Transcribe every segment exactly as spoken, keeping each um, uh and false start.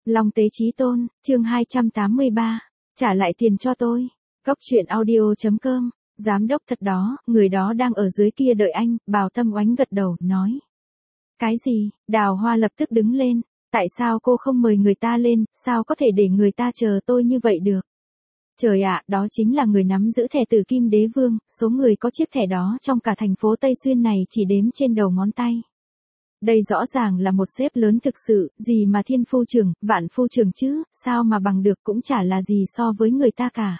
Long Tế Chí Tôn, chương hai trăm tám mươi ba, trả lại tiền cho tôi. Cốc truyện audio chấm com, giám đốc thật đó, người đó đang ở dưới kia đợi anh, Bào Tâm Oánh gật đầu, nói. Cái gì? Đào Hoa lập tức đứng lên, tại sao cô không mời người ta lên, sao có thể để người ta chờ tôi như vậy được? Trời ạ, đó chính là người nắm giữ thẻ Tử Kim Đế Vương, số người có chiếc thẻ đó trong cả thành phố Tây Xuyên này chỉ đếm trên đầu ngón tay. Đây rõ ràng là một sếp lớn thực sự, gì mà thiên phu trưởng, vạn phu trưởng chứ, sao mà bằng được cũng chả là gì so với người ta cả.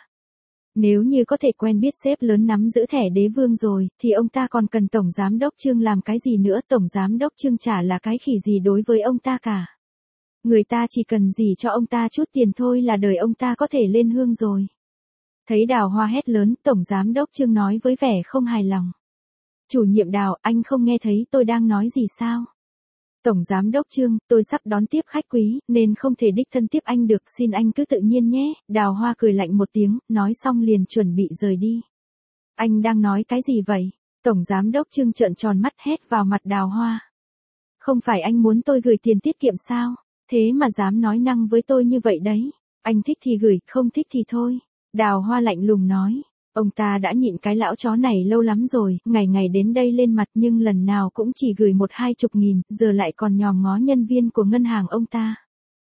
Nếu như có thể quen biết sếp lớn nắm giữ thẻ đế vương rồi, thì ông ta còn cần Tổng Giám đốc Trương làm cái gì nữa, Tổng Giám đốc Trương chả là cái khỉ gì đối với ông ta cả. Người ta chỉ cần gì cho ông ta chút tiền thôi là đời ông ta có thể lên hương rồi. Thấy Đào Hoa hét lớn, Tổng Giám đốc Trương nói với vẻ không hài lòng. Chủ nhiệm Đào, anh không nghe thấy tôi đang nói gì sao? Tổng Giám đốc Trương, tôi sắp đón tiếp khách quý, nên không thể đích thân tiếp anh được, xin anh cứ tự nhiên nhé. Đào Hoa cười lạnh một tiếng, nói xong liền chuẩn bị rời đi. Anh đang nói cái gì vậy? Tổng Giám đốc Trương trợn tròn mắt hét vào mặt Đào Hoa. Không phải anh muốn tôi gửi tiền tiết kiệm sao? Thế mà dám nói năng với tôi như vậy đấy. Anh thích thì gửi, không thích thì thôi. Đào Hoa lạnh lùng nói. Ông ta đã nhịn cái lão chó này lâu lắm rồi, ngày ngày đến đây lên mặt nhưng lần nào cũng chỉ gửi một hai chục nghìn, giờ lại còn nhòm ngó nhân viên của ngân hàng ông ta.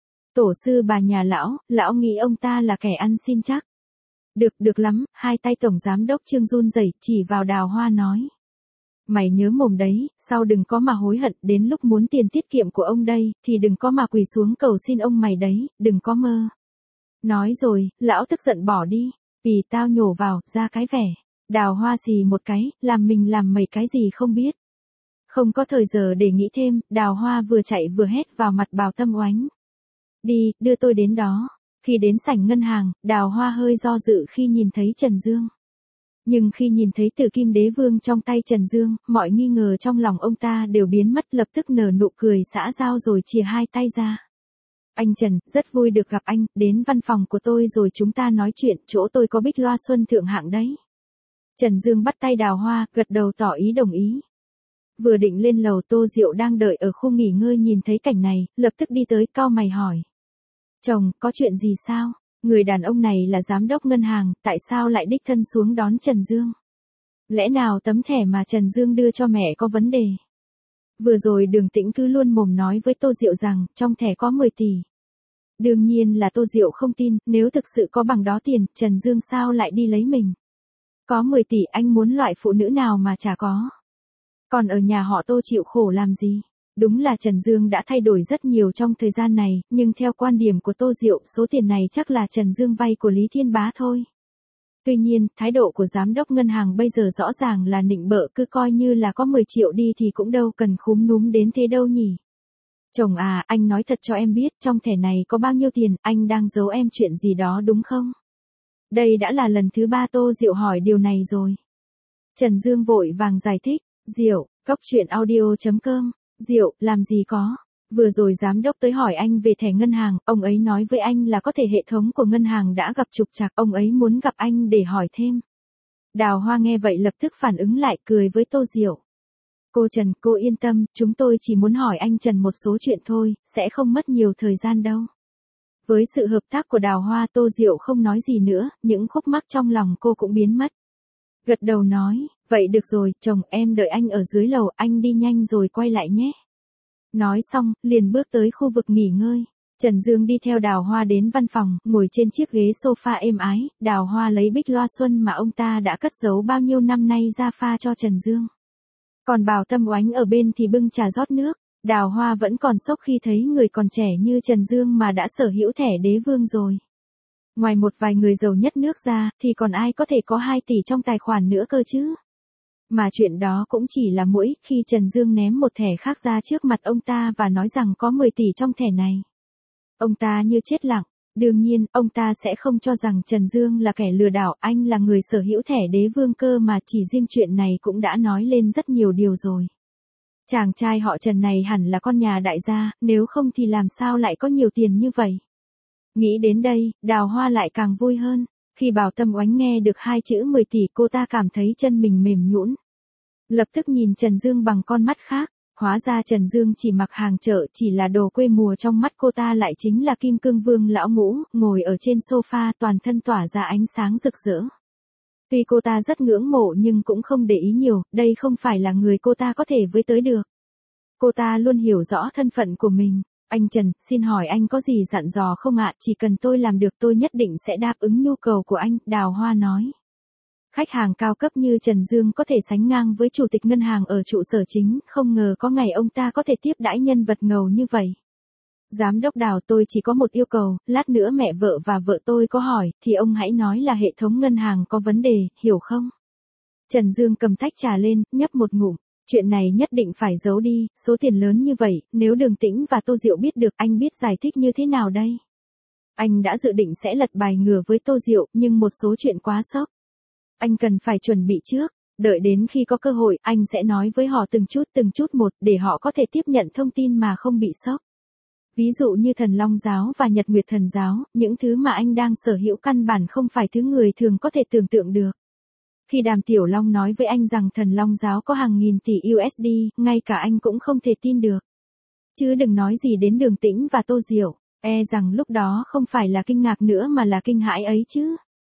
Tổ sư bà nhà lão, lão nghĩ ông ta là kẻ ăn xin chắc. Được, được lắm, hai tay Tổng Giám đốc Trương run rẩy chỉ vào Đào Hoa nói. Mày nhớ mồm đấy, sau đừng có mà hối hận, đến lúc muốn tiền tiết kiệm của ông đây, thì đừng có mà quỳ xuống cầu xin ông mày đấy, đừng có mơ. Nói rồi, lão tức giận bỏ đi. Vì tao nhổ vào, ra cái vẻ. Đào Hoa xì một cái, làm mình làm mấy cái gì không biết. Không có thời giờ để nghĩ thêm, Đào Hoa vừa chạy vừa hét vào mặt Bào Tâm Oánh. Đi, đưa tôi đến đó. Khi đến sảnh ngân hàng, Đào Hoa hơi do dự khi nhìn thấy Trần Dương. Nhưng khi nhìn thấy Tử Kim Đế Vương trong tay Trần Dương, mọi nghi ngờ trong lòng ông ta đều biến mất, lập tức nở nụ cười xã giao rồi chìa hai tay ra. Anh Trần, rất vui được gặp anh, đến văn phòng của tôi rồi chúng ta nói chuyện, chỗ tôi có bích loa xuân thượng hạng đấy. Trần Dương bắt tay Đào Hoa, gật đầu tỏ ý đồng ý. Vừa định lên lầu, Tô Diệu đang đợi ở khu nghỉ ngơi nhìn thấy cảnh này, lập tức đi tới cau mày hỏi. Chồng, có chuyện gì sao? Người đàn ông này là giám đốc ngân hàng, tại sao lại đích thân xuống đón Trần Dương? Lẽ nào tấm thẻ mà Trần Dương đưa cho mẹ có vấn đề? Vừa rồi Đường Tĩnh cứ luôn mồm nói với Tô Diệu rằng, trong thẻ có mười tỷ. Đương nhiên là Tô Diệu không tin, nếu thực sự có bằng đó tiền, Trần Dương sao lại đi lấy mình? Có mười tỷ, anh muốn loại phụ nữ nào mà chả có? Còn ở nhà họ Tô chịu khổ làm gì? Đúng là Trần Dương đã thay đổi rất nhiều trong thời gian này, nhưng theo quan điểm của Tô Diệu, số tiền này chắc là Trần Dương vay của Lý Thiên Bá thôi. Tuy nhiên, thái độ của giám đốc ngân hàng bây giờ rõ ràng là nịnh bợ, cứ coi như là có mười triệu đi thì cũng đâu cần khúm núm đến thế đâu nhỉ. Chồng à, anh nói thật cho em biết, trong thẻ này có bao nhiêu tiền, anh đang giấu em chuyện gì đó đúng không? Đây đã là lần thứ ba Tô Diệu hỏi điều này rồi. Trần Dương vội vàng giải thích, Diệu, cốc truyện audio chấm com, Diệu, làm gì có. Vừa rồi giám đốc tới hỏi anh về thẻ ngân hàng, ông ấy nói với anh là có thể hệ thống của ngân hàng đã gặp trục trặc, ông ấy muốn gặp anh để hỏi thêm. Đào Hoa nghe vậy lập tức phản ứng lại, cười với Tô Diệu. Cô Trần, cô yên tâm, chúng tôi chỉ muốn hỏi anh Trần một số chuyện thôi, sẽ không mất nhiều thời gian đâu. Với sự hợp tác của Đào Hoa, Tô Diệu không nói gì nữa, những khúc mắc trong lòng cô cũng biến mất. Gật đầu nói, vậy được rồi, chồng, em đợi anh ở dưới lầu, anh đi nhanh rồi quay lại nhé. Nói xong, liền bước tới khu vực nghỉ ngơi. Trần Dương đi theo Đào Hoa đến văn phòng, ngồi trên chiếc ghế sofa êm ái, Đào Hoa lấy bích loa xuân mà ông ta đã cất giấu bao nhiêu năm nay ra pha cho Trần Dương. Còn Bào Tâm Oánh ở bên thì bưng trà rót nước, Đào Hoa vẫn còn sốc khi thấy người còn trẻ như Trần Dương mà đã sở hữu thẻ đế vương rồi. Ngoài một vài người giàu nhất nước ra, thì còn ai có thể có hai tỷ trong tài khoản nữa cơ chứ? Mà chuyện đó cũng chỉ là mũi, khi Trần Dương ném một thẻ khác ra trước mặt ông ta và nói rằng có mười tỷ trong thẻ này. Ông ta như chết lặng, đương nhiên, ông ta sẽ không cho rằng Trần Dương là kẻ lừa đảo, anh là người sở hữu thẻ đế vương cơ mà, chỉ riêng chuyện này cũng đã nói lên rất nhiều điều rồi. Chàng trai họ Trần này hẳn là con nhà đại gia, nếu không thì làm sao lại có nhiều tiền như vậy. Nghĩ đến đây, Đào Hoa lại càng vui hơn. Khi Bào Tâm Oánh nghe được hai chữ mười tỷ, cô ta cảm thấy chân mình mềm nhũn. Lập tức nhìn Trần Dương bằng con mắt khác. Hóa ra Trần Dương chỉ mặc hàng chợ, chỉ là đồ quê mùa, trong mắt cô ta lại chính là kim cương vương lão ngũ, ngồi ở trên sofa toàn thân tỏa ra ánh sáng rực rỡ. Tuy cô ta rất ngưỡng mộ nhưng cũng không để ý nhiều, đây không phải là người cô ta có thể với tới được. Cô ta luôn hiểu rõ thân phận của mình. Anh Trần, xin hỏi anh có gì dặn dò không ạ? Chỉ cần tôi làm được tôi nhất định sẽ đáp ứng nhu cầu của anh, Đào Hoa nói. Khách hàng cao cấp như Trần Dương có thể sánh ngang với chủ tịch ngân hàng ở trụ sở chính, không ngờ có ngày ông ta có thể tiếp đãi nhân vật ngầu như vậy. Giám đốc Đào, tôi chỉ có một yêu cầu, lát nữa mẹ vợ và vợ tôi có hỏi, thì ông hãy nói là hệ thống ngân hàng có vấn đề, hiểu không? Trần Dương cầm tách trà lên, nhấp một ngụm. Chuyện này nhất định phải giấu đi, số tiền lớn như vậy, nếu Đường Tĩnh và Tô Diệu biết được, anh biết giải thích như thế nào đây? Anh đã dự định sẽ lật bài ngửa với Tô Diệu, nhưng một số chuyện quá sốc. Anh cần phải chuẩn bị trước, đợi đến khi có cơ hội, anh sẽ nói với họ từng chút từng chút một, để họ có thể tiếp nhận thông tin mà không bị sốc. Ví dụ như Thần Long Giáo và Nhật Nguyệt Thần Giáo, những thứ mà anh đang sở hữu căn bản không phải thứ người thường có thể tưởng tượng được. Khi Đàm Tiểu Long nói với anh rằng Thần Long Giáo có hàng nghìn tỷ u ét đê, ngay cả anh cũng không thể tin được. Chứ đừng nói gì đến Đường Tĩnh và Tô Diệu, e rằng lúc đó không phải là kinh ngạc nữa mà là kinh hãi ấy chứ.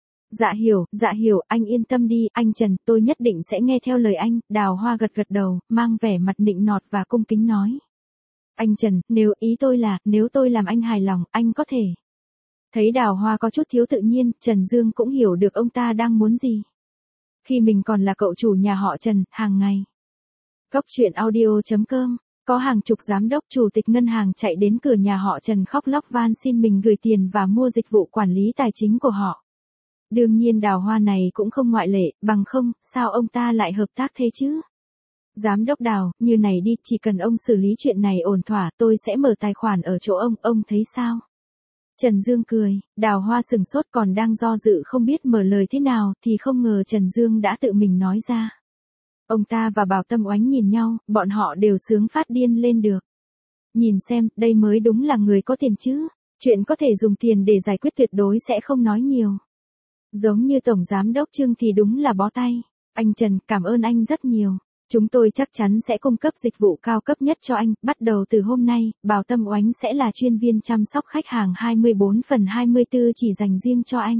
Dạ hiểu, dạ hiểu, anh yên tâm đi, anh Trần, tôi nhất định sẽ nghe theo lời anh. Đào Hoa gật gật đầu, mang vẻ mặt nịnh nọt và cung kính nói. Anh Trần, nếu ý tôi là, nếu tôi làm anh hài lòng, anh có thể. Thấy Đào Hoa có chút thiếu tự nhiên, Trần Dương cũng hiểu được ông ta đang muốn gì. Khi mình còn là cậu chủ nhà họ Trần, hàng ngày. Cốc truyện audio chấm com, có hàng chục giám đốc chủ tịch ngân hàng chạy đến cửa nhà họ Trần khóc lóc van xin mình gửi tiền và mua dịch vụ quản lý tài chính của họ. Đương nhiên Đào Hoa này cũng không ngoại lệ, bằng không, sao ông ta lại hợp tác thế chứ? Giám đốc Đào, như này đi, chỉ cần ông xử lý chuyện này ổn thỏa, tôi sẽ mở tài khoản ở chỗ ông, ông thấy sao? Trần Dương cười, Đào Hoa sừng sốt còn đang do dự không biết mở lời thế nào, thì không ngờ Trần Dương đã tự mình nói ra. Ông ta và Bảo Tâm Oánh nhìn nhau, bọn họ đều sướng phát điên lên được. Nhìn xem, đây mới đúng là người có tiền chứ, chuyện có thể dùng tiền để giải quyết tuyệt đối sẽ không nói nhiều. Giống như Tổng Giám đốc Trương thì đúng là bó tay. Anh Trần, cảm ơn anh rất nhiều. Chúng tôi chắc chắn sẽ cung cấp dịch vụ cao cấp nhất cho anh. Bắt đầu từ hôm nay, Bảo Tâm Oánh sẽ là chuyên viên chăm sóc khách hàng hai mươi bốn phần hai mươi tư chỉ dành riêng cho anh.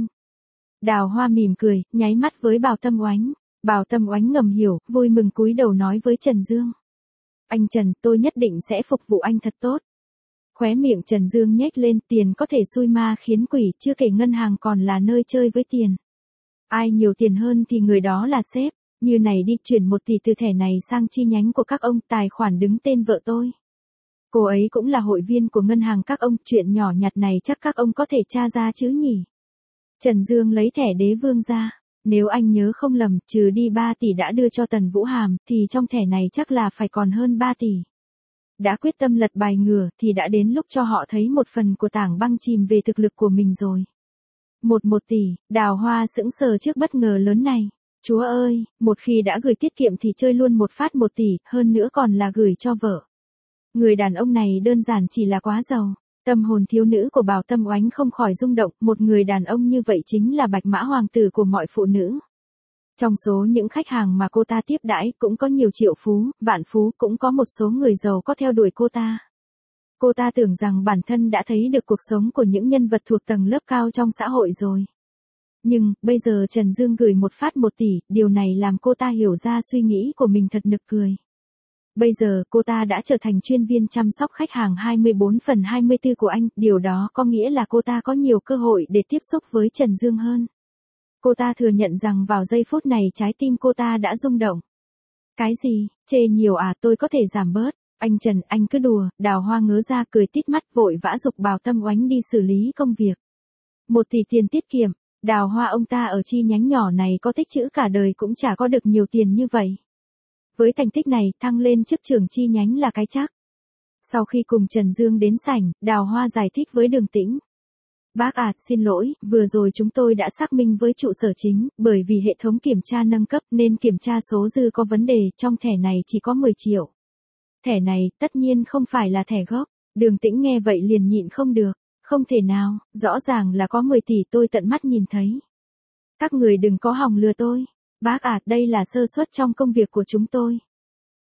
Đào Hoa mỉm cười, nháy mắt với Bảo Tâm Oánh. Bảo Tâm Oánh ngầm hiểu, vui mừng cúi đầu nói với Trần Dương. Anh Trần, tôi nhất định sẽ phục vụ anh thật tốt. Khóe miệng Trần Dương nhếch lên, tiền có thể xui ma khiến quỷ, chưa kể ngân hàng còn là nơi chơi với tiền. Ai nhiều tiền hơn thì người đó là sếp. Như này đi, chuyển một tỷ từ thẻ này sang chi nhánh của các ông, tài khoản đứng tên vợ tôi. Cô ấy cũng là hội viên của ngân hàng các ông, chuyện nhỏ nhặt này chắc các ông có thể tra ra chứ nhỉ. Trần Dương lấy thẻ đế vương ra. Nếu anh nhớ không lầm, trừ đi ba tỷ đã đưa cho Tần Vũ Hàm, thì trong thẻ này chắc là phải còn hơn ba tỷ. Đã quyết tâm lật bài ngửa, thì đã đến lúc cho họ thấy một phần của tảng băng chìm về thực lực của mình rồi. Một một tỷ, Đào Hoa sững sờ trước bất ngờ lớn này. Chúa ơi, một khi đã gửi tiết kiệm thì chơi luôn một phát một tỷ, hơn nữa còn là gửi cho vợ. Người đàn ông này đơn giản chỉ là quá giàu. Tâm hồn thiếu nữ của Bảo Tâm Oánh không khỏi rung động, một người đàn ông như vậy chính là bạch mã hoàng tử của mọi phụ nữ. Trong số những khách hàng mà cô ta tiếp đãi cũng có nhiều triệu phú, vạn phú, cũng có một số người giàu có theo đuổi cô ta. Cô ta tưởng rằng bản thân đã thấy được cuộc sống của những nhân vật thuộc tầng lớp cao trong xã hội rồi. Nhưng, bây giờ Trần Dương gửi một phát một tỷ, điều này làm cô ta hiểu ra suy nghĩ của mình thật nực cười. Bây giờ, cô ta đã trở thành chuyên viên chăm sóc khách hàng hai mươi bốn phần hai mươi tư của anh, điều đó có nghĩa là cô ta có nhiều cơ hội để tiếp xúc với Trần Dương hơn. Cô ta thừa nhận rằng vào giây phút này trái tim cô ta đã rung động. Cái gì, chê nhiều à, tôi có thể giảm bớt. Anh Trần, anh cứ đùa. Đào Hoa ngớ ra cười tít mắt, vội vã giục Bảo Tâm Oánh đi xử lý công việc. Một tỷ tiền tiết kiệm. Đào Hoa ông ta ở chi nhánh nhỏ này có tích trữ cả đời cũng chả có được nhiều tiền như vậy. Với thành tích này, thăng lên chức trưởng chi nhánh là cái chắc. Sau khi cùng Trần Dương đến sảnh, Đào Hoa giải thích với Đường Tĩnh. Bác à, xin lỗi, vừa rồi chúng tôi đã xác minh với trụ sở chính, bởi vì hệ thống kiểm tra nâng cấp nên kiểm tra số dư có vấn đề, trong thẻ này chỉ có mười triệu. Thẻ này, tất nhiên không phải là thẻ gốc. Đường Tĩnh nghe vậy liền nhịn không được. Không thể nào, rõ ràng là có mười tỷ, tôi tận mắt nhìn thấy. Các người đừng có hòng lừa tôi. Bác à, đây là sơ suất trong công việc của chúng tôi.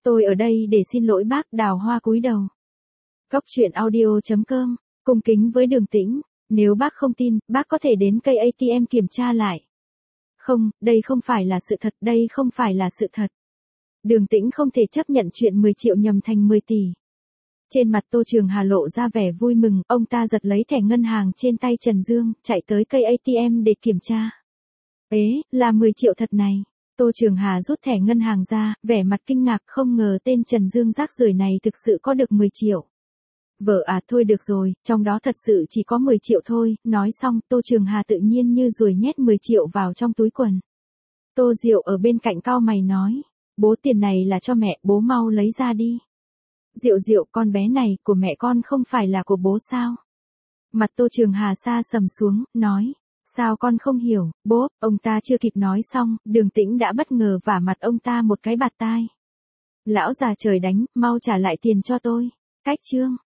Tôi ở đây để xin lỗi bác. Đào Hoa cúi đầu. Cốc truyện audio chấm com, cung kính với Đường Tĩnh. Nếu bác không tin, bác có thể đến cây a tê em kiểm tra lại. Không, đây không phải là sự thật, đây không phải là sự thật. Đường Tĩnh không thể chấp nhận chuyện mười triệu nhầm thành mười tỷ. Trên mặt Tô Trường Hà lộ ra vẻ vui mừng, ông ta giật lấy thẻ ngân hàng trên tay Trần Dương, chạy tới cây a tê em để kiểm tra. Ế, là mười triệu thật này. Tô Trường Hà rút thẻ ngân hàng ra, vẻ mặt kinh ngạc, không ngờ tên Trần Dương rác rưởi này thực sự có được mười triệu. Vợ à, thôi được rồi, trong đó thật sự chỉ có mười triệu thôi. Nói xong, Tô Trường Hà tự nhiên như ruồi nhét mười triệu vào trong túi quần. Tô Diệu ở bên cạnh cau mày nói, bố, tiền này là cho mẹ, bố mau lấy ra đi. Diệu Diệu, con bé này, của mẹ con không phải là của bố sao? Mặt Tô Trường Hà sa sầm xuống, nói, sao con không hiểu, bố. Ông ta chưa kịp nói xong, Đường Tĩnh đã bất ngờ vả mặt ông ta một cái bạt tai. Lão già trời đánh, mau trả lại tiền cho tôi. Cách chương.